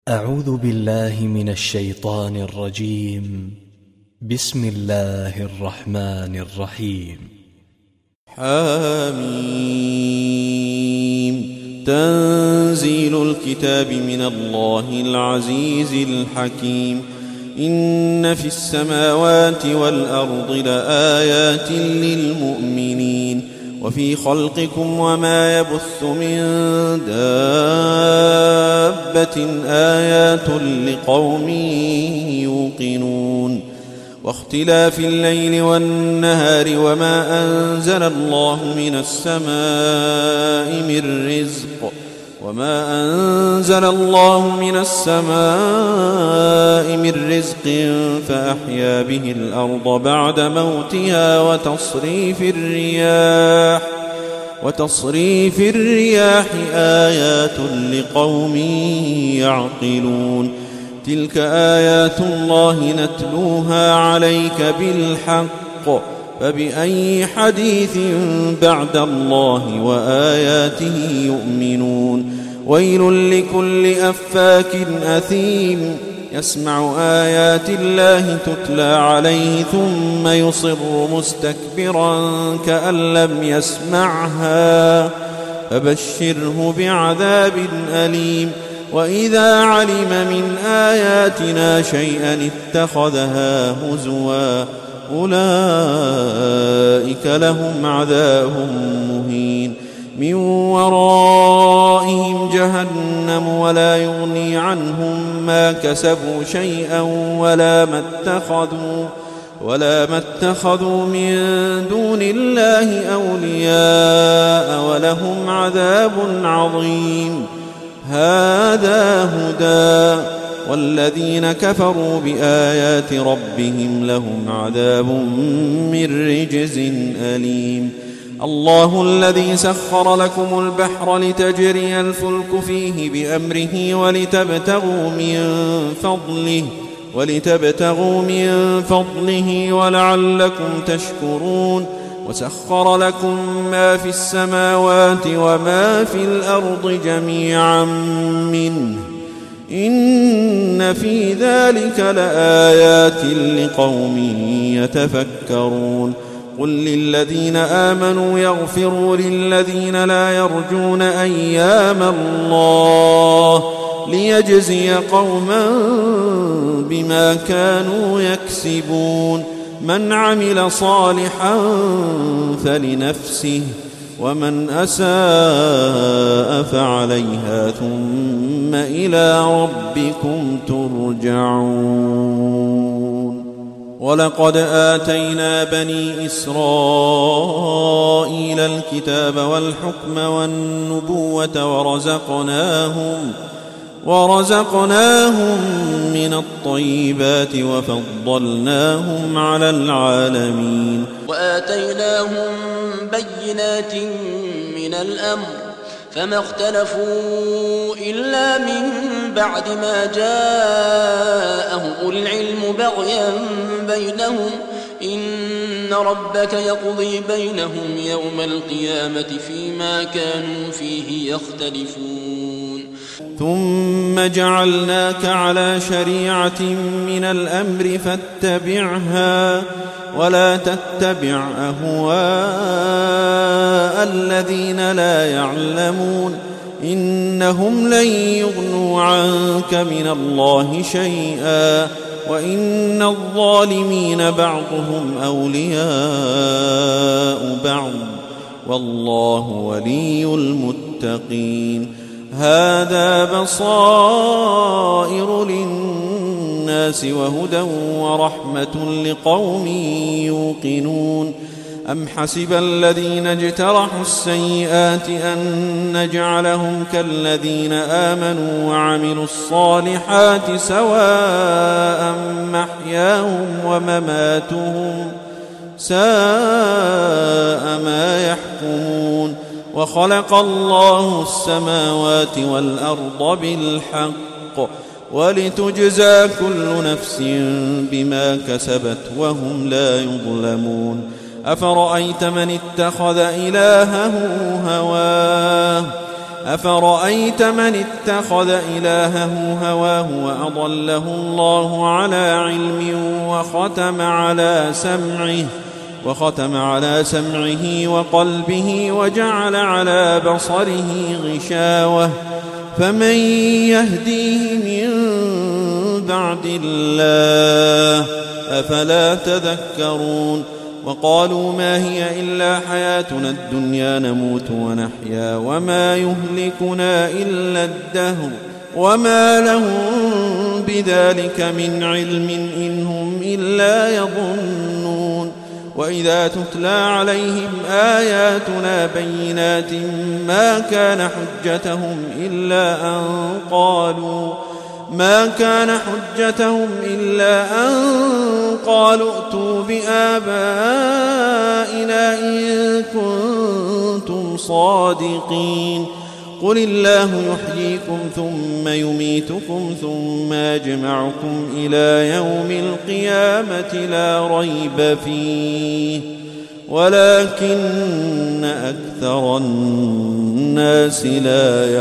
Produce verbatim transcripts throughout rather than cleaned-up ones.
أعوذ بالله من الشيطان الرجيم. بسم الله الرحمن الرحيم. حميم. تنزيل الكتاب من الله العزيز الحكيم. إن في السماوات والأرض لآيات للمؤمنين وفي خلقكم وما يبث من دابة آيات لقوم يوقنون. واختلاف الليل والنهار وما أنزل الله من السماء من رزق وما أنزل الله من السماء من رزق فأحيا به الأرض بعد موتها وتصريف الرياح وتصريف الرياح آيات لقوم يعقلون. تلك آيات الله نتلوها عليك بالحق فبأي حديث بعد الله وآياته يؤمنون. ويل لكل أفاك أثيم يسمع آيات الله تتلى عليه ثم يصر مستكبرا كأن لم يسمعها فبشره بعذاب أليم. وإذا علم من آياتنا شيئا اتخذها هزوا أولئك لهم عذاب مهين. من ورائهم جهنم ولا يغني عنهم ما كسبوا شيئا ولا ما اتخذوا ولا ما اتخذوا من دون الله أولياء ولهم عذاب عظيم. هذا هدى والذين كفروا بآيات ربهم لهم عذاب من رجز أليم. الله الذي سخر لكم البحر لتجري الفلك فيه بأمره ولتبتغوا من فضله ولتبتغوا من فضله ولعلكم تشكرون. وسخر لكم ما في السماوات وما في الأرض جميعا منه إن في ذلك لآيات لقوم يتفكرون. قل للذين آمنوا يغفروا للذين لا يرجون أيام الله ليجزي قوما بما كانوا يكسبون. من عمل صالحا فلنفسه ومن أساء فعليها ثم إلى ربكم ترجعون. ولقد آتينا بني إسرائيل الكتاب والحكم والنبوة ورزقناهم ورزقناهم من الطيبات وفضلناهم على العالمين. وآتيناهم بينات من الأمر فما اختلفوا إلا من بعد ما جاءهم العلم بغيا بينهم إن ربك يقضي بينهم يوم القيامة فيما كانوا فيه يختلفون. ثم جعلناك على شريعة من الأمر فاتبعها ولا تتبع أهواء الذين لا يعلمون إنهم لن يغنوا عنك من الله شيئا وإن الظالمين بعضهم أولياء بعض والله ولي المتقين. هذا بصائر للناس وهدى ورحمة لقوم يوقنون. أم حسب الذين اجترحوا السيئات أن نجعلهم كالذين آمنوا وعملوا الصالحات سواء محياهم ومماتهم ساء ما يحكمون. وخلق الله السماوات والأرض بالحق ولتجزى كل نفس بما كسبت وهم لا يظلمون. أفرأيت من اتخذ إلهه هواه أفرأيت من اتخذ إلهه هواه وأضله الله على علم وختم على سمعه وختم على سمعه وقلبه وجعل على بصره غشاوة فمن يهديه من بعد الله أفلا تذكرون وقالوا ما هي إلا حياتنا الدنيا نموت ونحيا وما يهلكنا إلا الدهر وما لهم بذلك من علم إن هم إلا يظنون وإذا تتلى عليهم آياتنا بينات ما كان حجتهم إلا أن قالوا ما كان حجتهم إلا أن قالوا ائتوا بآبائنا إن كنتم صادقين قل الله يحييكم ثم يميتكم ثم يجمعكم إلى يوم القيامة لا ريب فيه ولكن أكثر الناس لا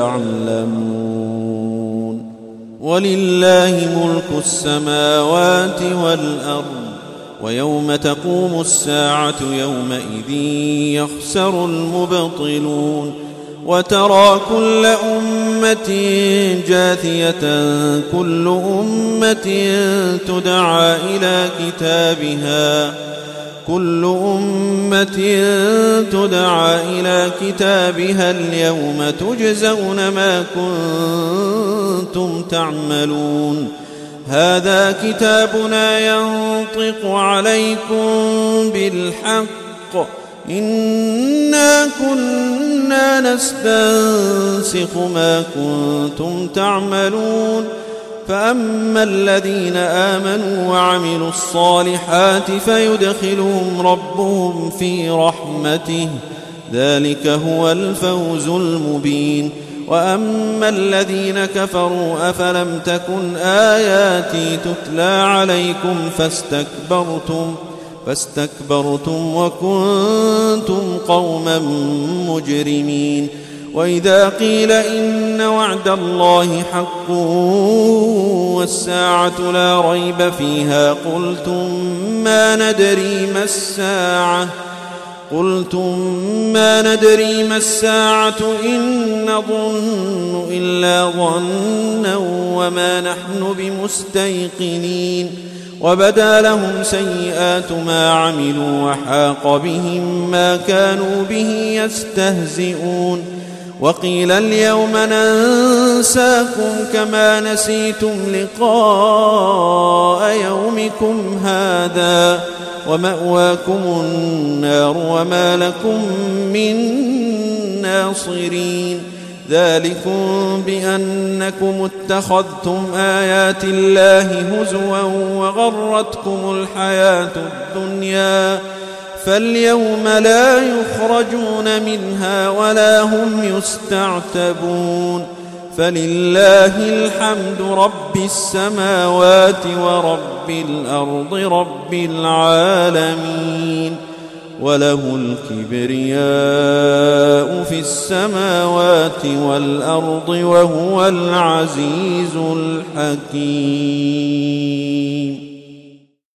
يعلمون ولله ملك السماوات والأرض ويوم تقوم الساعة يومئذ يخسر المبطلون وترى كل أمة جاثية كل أمة تدعى إلى كتابها كل أمة تدعى إلى كتابها اليوم تجزون ما كنتم تعملون هذا كتابنا ينطق عليكم بالحق إنا كنا نستنسخ ما كنتم تعملون فأما الذين آمنوا وعملوا الصالحات فيدخلهم ربهم في رحمته ذلك هو الفوز المبين وأما الذين كفروا أفلم تكن آياتي تتلى عليكم فاستكبرتم فاستكبرتم وكنتم قوما مجرمين وإذا قيل إن وعد الله حق والساعة لا ريب فيها قلتم ما ندري ما الساعة قلتم ما ندري ما الساعة إن نظن إلا ظنا وما نحن بمستيقنين وبدا لهم سيئات ما عملوا وحاق بهم ما كانوا به يستهزئون وقيل اليوم ننساكم كما نسيتم لقاء يومكم هذا ومأواكم النار وما لكم من ناصرين ذلكم بأنكم اتخذتم آيات الله هزوا وغرتكم الحياة الدنيا فاليوم لا يخرجون منها ولا هم يستعتبون فلله الحمد رب السماوات ورب الأرض رب العالمين وله الكبرياء في السماوات والأرض وهو العزيز الحكيم.